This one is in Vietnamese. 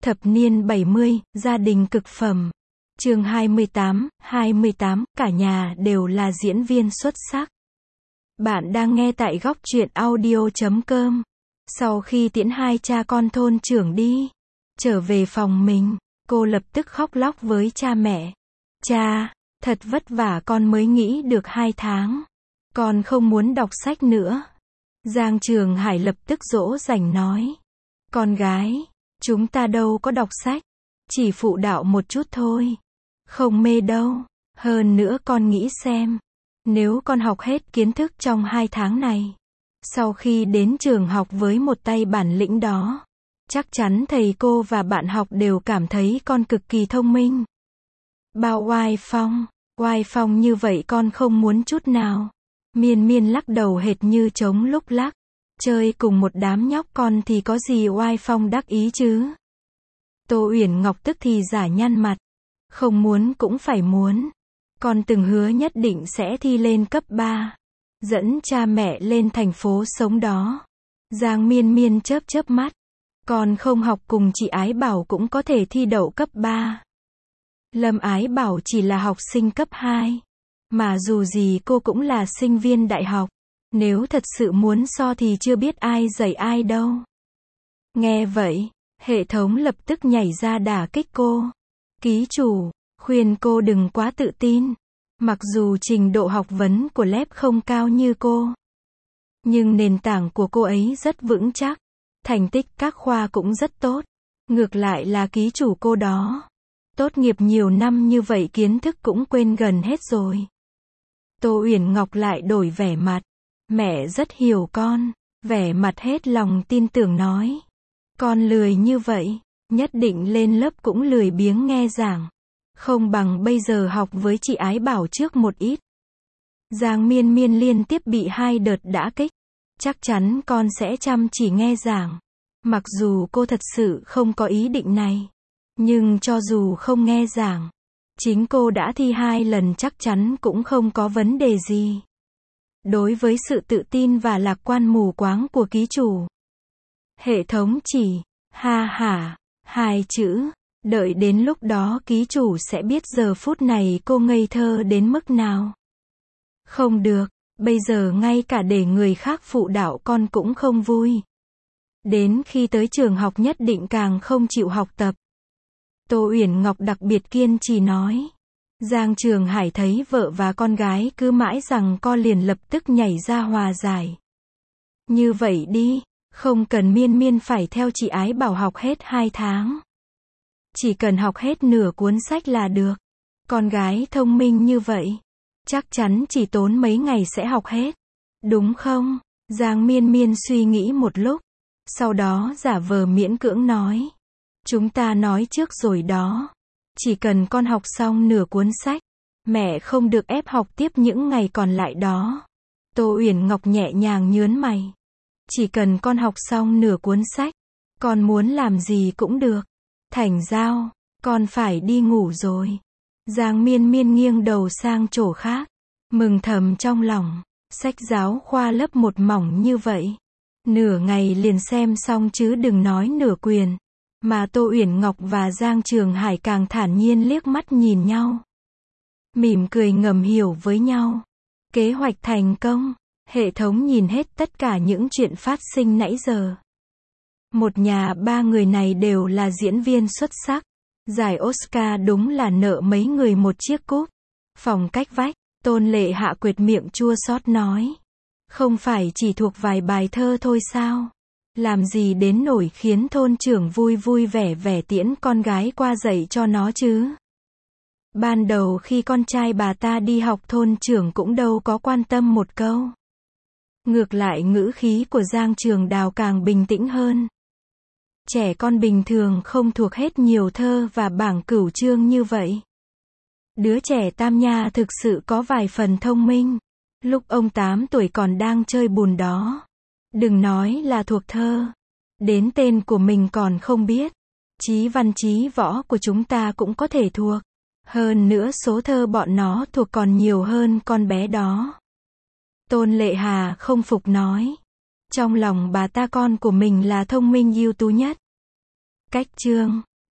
Thập niên 70, gia đình cực phẩm. Chương 28, cả nhà đều là diễn viên xuất sắc. Bạn đang nghe tại góc truyện audio.com. Sau khi tiễn hai cha con thôn trưởng đi, trở về phòng mình, cô lập tức khóc lóc với cha mẹ. Cha, thật vất vả con mới nghỉ được 2 tháng. Con không muốn đọc sách nữa. Giang Trường Hải lập tức dỗ dành nói. Con gái, chúng ta đâu có đọc sách. Chỉ phụ đạo một chút thôi. Không mê đâu. Hơn nữa con nghĩ xem. Nếu con học hết kiến thức trong 2 tháng này, sau khi đến trường học với một tay bản lĩnh đó, chắc chắn thầy cô và bạn học đều cảm thấy con cực kỳ thông minh. Bao oai phong như vậy con không muốn chút nào. Miên Miên lắc đầu hệt như trống lúc lắc. Chơi cùng một đám nhóc con thì có gì oai phong đắc ý chứ. Tô Uyển Ngọc tức thì giả nhăn mặt. Không muốn cũng phải muốn. Con từng hứa nhất định sẽ thi lên cấp 3. Dẫn cha mẹ lên thành phố sống đó. Giang Miên Miên chớp mắt. Con không học cùng chị Ái Bảo cũng có thể thi đậu cấp 3. Lâm Ái Bảo chỉ là học sinh cấp 2. Mà dù gì cô cũng là sinh viên đại học. Nếu thật sự muốn so thì chưa biết ai dạy ai đâu. Nghe vậy, hệ thống lập tức nhảy ra đả kích cô. Ký chủ, khuyên cô đừng quá tự tin. Mặc dù trình độ học vấn của LEP không cao như cô, nhưng nền tảng của cô ấy rất vững chắc. Thành tích các khoa cũng rất tốt. Ngược lại là ký chủ cô đó. Tốt nghiệp nhiều năm như vậy kiến thức cũng quên gần hết rồi. Tô Uyển Ngọc lại đổi vẻ mặt. Mẹ rất hiểu con. Vẻ mặt hết lòng tin tưởng nói. Con lười như vậy, nhất định lên lớp cũng lười biếng nghe giảng. Không bằng bây giờ học với chị Ái Bảo trước một ít. Giang Miên Miên liên tiếp bị 2 đợt đả kích. Chắc chắn con sẽ chăm chỉ nghe giảng. Mặc dù cô thật sự không có ý định này. Nhưng cho dù không nghe giảng, chính cô đã thi 2 lần chắc chắn cũng không có vấn đề gì. Đối với sự tự tin và lạc quan mù quáng của ký chủ, hệ thống chỉ, ha hả, 2 chữ. Đợi đến lúc đó ký chủ sẽ biết giờ phút này cô ngây thơ đến mức nào. Không được, bây giờ ngay cả để người khác phụ đạo con cũng không vui. Đến khi tới trường học nhất định càng không chịu học tập. Tô Uyển Ngọc đặc biệt kiên trì nói. Giang Trường Hải thấy vợ và con gái cứ mãi rằng co liền lập tức nhảy ra hòa giải. Như vậy đi, không cần Miên Miên phải theo chị Ái Bảo học hết 2 tháng. Chỉ cần học hết nửa cuốn sách là được. Con gái thông minh như vậy, chắc chắn chỉ tốn mấy ngày sẽ học hết. Đúng không? Giang Miên Miên suy nghĩ một lúc. Sau đó giả vờ miễn cưỡng nói. Chúng ta nói trước rồi đó. Chỉ cần con học xong nửa cuốn sách, mẹ không được ép học tiếp những ngày còn lại đó. Tô Uyển Ngọc nhẹ nhàng nhớn mày. Chỉ cần con học xong nửa cuốn sách, con muốn làm gì cũng được. Thành giao, con phải đi ngủ rồi. Giang Miên Miên nghiêng đầu sang chỗ khác. Mừng thầm trong lòng. Sách giáo khoa lớp 1 mỏng như vậy. Nửa ngày liền xem xong chứ đừng nói nửa quyển. Mà Tô Uyển Ngọc và Giang Trường Hải càng thản nhiên liếc mắt nhìn nhau. Mỉm cười ngầm hiểu với nhau. Kế hoạch thành công. Hệ thống nhìn hết tất cả những chuyện phát sinh nãy giờ. Một nhà 3 người này đều là diễn viên xuất sắc. Giải Oscar đúng là nợ mấy người một chiếc cúp. Phòng cách vách, Tôn Lệ Hạ quệt miệng chua xót nói. Không phải chỉ thuộc vài bài thơ thôi sao? Làm gì đến nổi khiến thôn trưởng vui vui vẻ vẻ tiễn con gái qua dạy cho nó chứ? Ban đầu khi con trai bà ta đi học thôn trưởng cũng đâu có quan tâm một câu. Ngược lại ngữ khí của Giang Trường Đào càng bình tĩnh hơn. Trẻ con bình thường không thuộc hết nhiều thơ và bảng cửu chương như vậy. Đứa trẻ Tam Nha thực sự có vài phần thông minh. Lúc ông 8 tuổi còn đang chơi bùn đó. Đừng nói là thuộc thơ. Đến tên của mình còn không biết. Chí văn chí võ của chúng ta cũng có thể thuộc. Hơn nữa số thơ bọn nó thuộc còn nhiều hơn con bé đó. Tôn Lệ Hà không phục nói. Trong lòng bà ta con của mình là thông minh ưu tú nhất. Cách chương